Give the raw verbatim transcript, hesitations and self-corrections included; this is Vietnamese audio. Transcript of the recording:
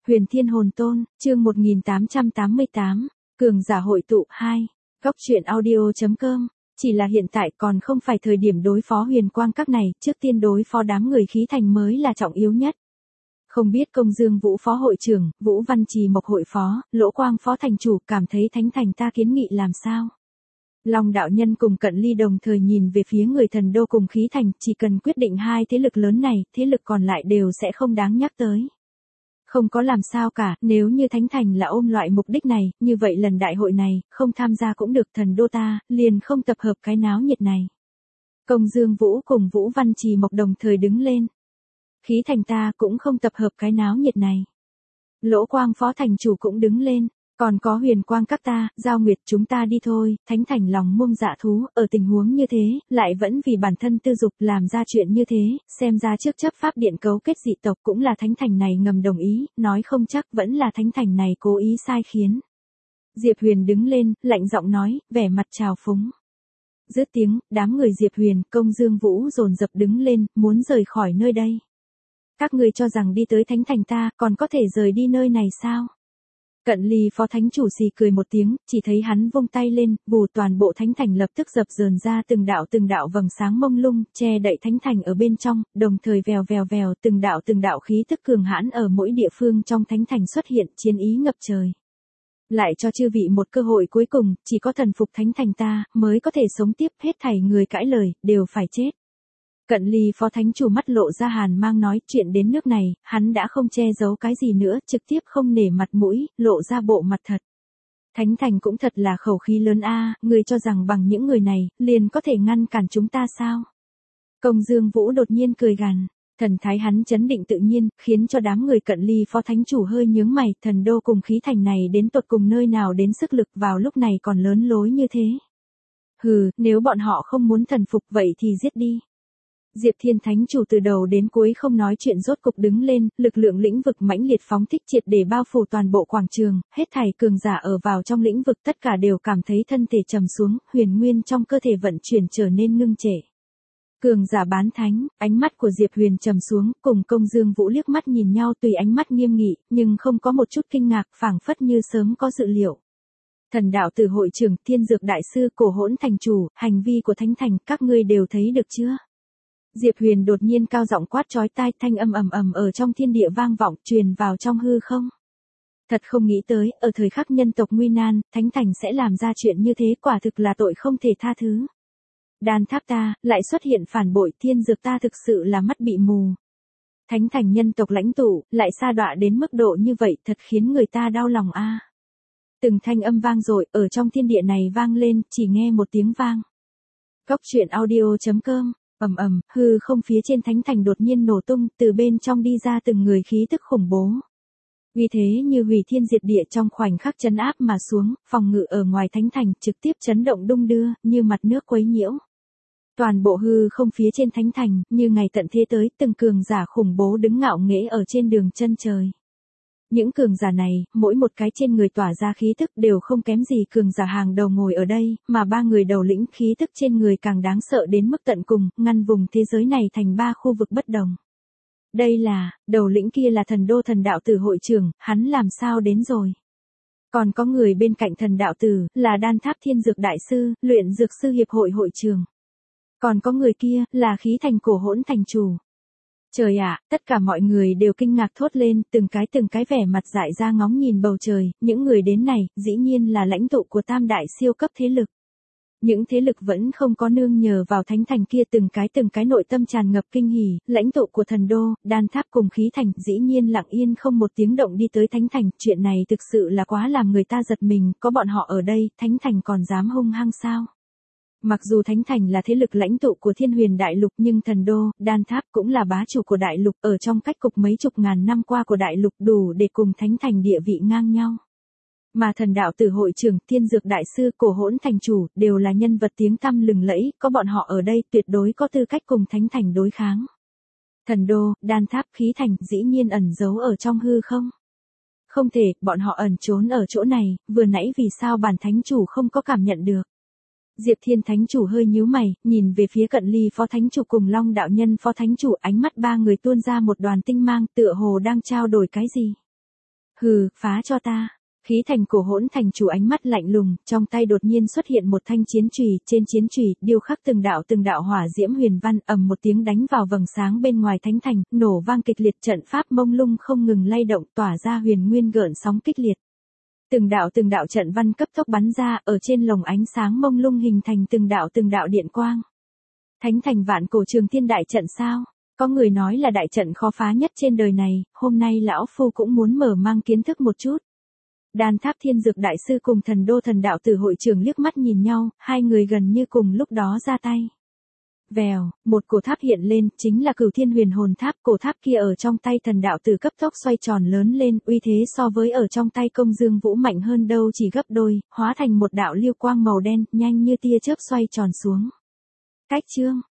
Huyền Thiên Hồn Tôn, chương một nghìn tám trăm tám mươi tám, Cường giả hội tụ hai, Góc truyện audio.com, chỉ là hiện tại còn không phải thời điểm đối phó huyền quang các này, trước tiên đối phó đám người khí thành mới là trọng yếu nhất. Không biết Công Dương Vũ phó hội trưởng, Vũ Văn Trì Mộc hội phó, Lỗ Quang phó thành chủ cảm thấy thánh thành ta kiến nghị làm sao? Long đạo nhân cùng Cận Ly đồng thời nhìn về phía người thần đô cùng khí thành, chỉ cần quyết định hai thế lực lớn này, thế lực còn lại đều sẽ không đáng nhắc tới. Không có làm sao cả, nếu như thánh thành là ôm loại mục đích này, như vậy lần đại hội này, không tham gia cũng được, thần đô ta, liền không tập hợp cái náo nhiệt này. Công Dương Vũ cùng Vũ Văn Trì Mộc đồng thời đứng lên. Khí thành ta cũng không tập hợp cái náo nhiệt này. Lỗ Quang phó thành chủ cũng đứng lên. Còn có huyền quang các ta, Giao Nguyệt chúng ta đi thôi, thánh thành lòng mông dạ thú, ở tình huống như thế, lại vẫn vì bản thân tư dục làm ra chuyện như thế, xem ra trước chấp pháp điện cấu kết dị tộc cũng là thánh thành này ngầm đồng ý, nói không chắc vẫn là thánh thành này cố ý sai khiến. Diệp Huyền đứng lên, lạnh giọng nói, vẻ mặt trào phúng. Dứt tiếng, đám người Diệp Huyền, Công Dương Vũ dồn dập đứng lên, muốn rời khỏi nơi đây. Các người cho rằng đi tới thánh thành ta, còn có thể rời đi nơi này sao? Cận Ly phó thánh chủ xì cười một tiếng, chỉ thấy hắn vung tay lên, vù toàn bộ thánh thành lập tức dập dờn ra từng đạo từng đạo vầng sáng mông lung, che đậy thánh thành ở bên trong, đồng thời vèo vèo vèo từng đạo từng đạo khí tức cường hãn ở mỗi địa phương trong thánh thành xuất hiện, chiến ý ngập trời. Lại cho chư vị một cơ hội cuối cùng, chỉ có thần phục thánh thành ta, mới có thể sống tiếp, hết thảy người cãi lời, đều phải chết. Cận Ly phó thánh chủ mắt lộ ra hàn mang nói, chuyện đến nước này, hắn đã không che giấu cái gì nữa, trực tiếp không nể mặt mũi, lộ ra bộ mặt thật. Thánh thành cũng thật là khẩu khí lớn a, người cho rằng bằng những người này, liền có thể ngăn cản chúng ta sao? Công Dương Vũ đột nhiên cười gằn, thần thái hắn chấn định tự nhiên, khiến cho đám người Cận Ly phó thánh chủ hơi nhướng mày, thần đô cùng khí thành này đến tột cùng nơi nào đến sức lực vào lúc này còn lớn lối như thế. Hừ, nếu bọn họ không muốn thần phục vậy thì giết đi. Diệp Thiên Thánh chủ từ đầu đến cuối không nói chuyện rốt cục đứng lên, lực lượng lĩnh vực mãnh liệt phóng thích triệt để bao phủ toàn bộ quảng trường, hết thảy cường giả ở vào trong lĩnh vực tất cả đều cảm thấy thân thể trầm xuống, huyền nguyên trong cơ thể vận chuyển trở nên ngưng trệ. Cường giả bán thánh, ánh mắt của Diệp Huyền trầm xuống, cùng Công Dương Vũ liếc mắt nhìn nhau tùy ánh mắt nghiêm nghị, nhưng không có một chút kinh ngạc, phảng phất như sớm có dự liệu. Thần đạo tử hội trưởng, Thiên Dược đại sư, Cổ Hỗn thành chủ, hành vi của thánh thành, các ngươi đều thấy được chưa? Diệp Huyền đột nhiên cao giọng quát chói tai, thanh âm ầm ầm ở trong thiên địa vang vọng, truyền vào trong hư không. Thật không nghĩ tới, ở thời khắc nhân tộc nguy nan, thánh thành sẽ làm ra chuyện như thế, quả thực là tội không thể tha thứ. Đan tháp ta, lại xuất hiện phản bội, Thiên Dược ta thực sự là mắt bị mù. Thánh thành nhân tộc lãnh tụ, lại sa đọa đến mức độ như vậy, thật khiến người ta đau lòng a. À. Từng thanh âm vang dội ở trong thiên địa này vang lên, chỉ nghe một tiếng vang. Góc truyện audio.com. Ầm ầm, hư không phía trên thánh thành đột nhiên nổ tung, từ bên trong đi ra từng người khí tức khủng bố. Vì thế như hủy thiên diệt địa trong khoảnh khắc chấn áp mà xuống, phòng ngự ở ngoài thánh thành trực tiếp chấn động đung đưa, như mặt nước quấy nhiễu. Toàn bộ hư không phía trên thánh thành, như ngày tận thế tới, từng cường giả khủng bố đứng ngạo nghễ ở trên đường chân trời. Những cường giả này, mỗi một cái trên người tỏa ra khí tức đều không kém gì cường giả hàng đầu ngồi ở đây, mà ba người đầu lĩnh khí tức trên người càng đáng sợ đến mức tận cùng, ngăn vùng thế giới này thành ba khu vực bất đồng. Đây là, đầu lĩnh kia là thần đô thần đạo tử hội trưởng, hắn làm sao đến rồi? Còn có người bên cạnh thần đạo tử, là Đan Tháp Thiên Dược đại sư, Luyện Dược sư hiệp hội hội trưởng. Còn có người kia, là khí thành Cổ Hỗn thành chủ. Trời ạ, tất cả mọi người đều kinh ngạc thốt lên, từng cái từng cái vẻ mặt dại ra ngóng nhìn bầu trời, những người đến này, dĩ nhiên là lãnh tụ của tam đại siêu cấp thế lực. Những thế lực vẫn không có nương nhờ vào thánh thành kia, từng cái từng cái nội tâm tràn ngập kinh hỉ, lãnh tụ của thần đô, Đan Tháp cùng khí thành, dĩ nhiên lặng yên không một tiếng động đi tới thánh thành, chuyện này thực sự là quá làm người ta giật mình, có bọn họ ở đây, thánh thành còn dám hung hăng sao? Mặc dù Thánh Thành là thế lực lãnh tụ của Thiên Huyền Đại Lục nhưng thần đô, Đan Tháp cũng là bá chủ của Đại Lục, ở trong cách cục mấy chục ngàn năm qua của Đại Lục đủ để cùng Thánh Thành địa vị ngang nhau. Mà thần đạo tử hội trưởng, Thiên Dược đại sư, Cổ Hỗn thành chủ, đều là nhân vật tiếng tăm lừng lẫy, có bọn họ ở đây tuyệt đối có tư cách cùng Thánh Thành đối kháng. Thần đô, Đan Tháp, khí thành dĩ nhiên ẩn giấu ở trong hư không? Không thể, bọn họ ẩn trốn ở chỗ này, vừa nãy vì sao bản thánh chủ không có cảm nhận được? Diệp Thiên Thánh chủ hơi nhíu mày, nhìn về phía Cận Ly phó thánh chủ cùng Long đạo nhân phó thánh chủ, ánh mắt ba người tuôn ra một đoàn tinh mang, tựa hồ đang trao đổi cái gì. Hừ, phá cho ta. Khí thành cổ hỗn thành chủ ánh mắt lạnh lùng, trong tay đột nhiên xuất hiện một thanh chiến chùy, trên chiến chùy điêu khắc từng đạo từng đạo hỏa diễm huyền văn, ầm một tiếng đánh vào vầng sáng bên ngoài thánh thành, nổ vang kịch liệt, trận pháp mông lung không ngừng lay động, tỏa ra huyền nguyên gợn sóng kịch liệt. Từng đạo từng đạo trận văn cấp tốc bắn ra, ở trên lồng ánh sáng mông lung hình thành từng đạo từng đạo điện quang. Thánh thành vạn cổ trường thiên đại trận sao? Có người nói là đại trận khó phá nhất trên đời này, hôm nay lão phu cũng muốn mở mang kiến thức một chút. Đan Tháp Thiên Dược đại sư cùng Thần Đô Thần Đạo Tử hội trưởng liếc mắt nhìn nhau, hai người gần như cùng lúc đó ra tay. Vèo, một cổ tháp hiện lên, chính là Cửu Thiên Huyền Hồn Tháp, cổ tháp kia ở trong tay Thần Đạo Tử cấp tốc xoay tròn lớn lên, uy thế so với ở trong tay Công Dương Vũ mạnh hơn đâu chỉ gấp đôi, hóa thành một đạo lưu quang màu đen, nhanh như tia chớp xoay tròn xuống. Cách chương